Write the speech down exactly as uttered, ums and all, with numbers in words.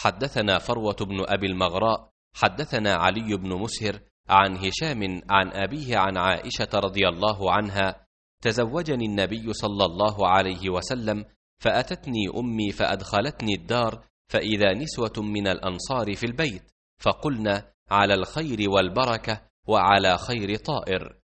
حدثنا فروة بن أبي المغراء حدثنا علي بن مسهر عن هشام عن أبيه عن عائشة رضي الله عنها: تزوجني النبي صلى الله عليه وسلم، فأتتني أمي فأدخلتني الدار، فإذا نسوة من الأنصار في البيت، فقلنا: على الخير والبركة وعلى خير طائر.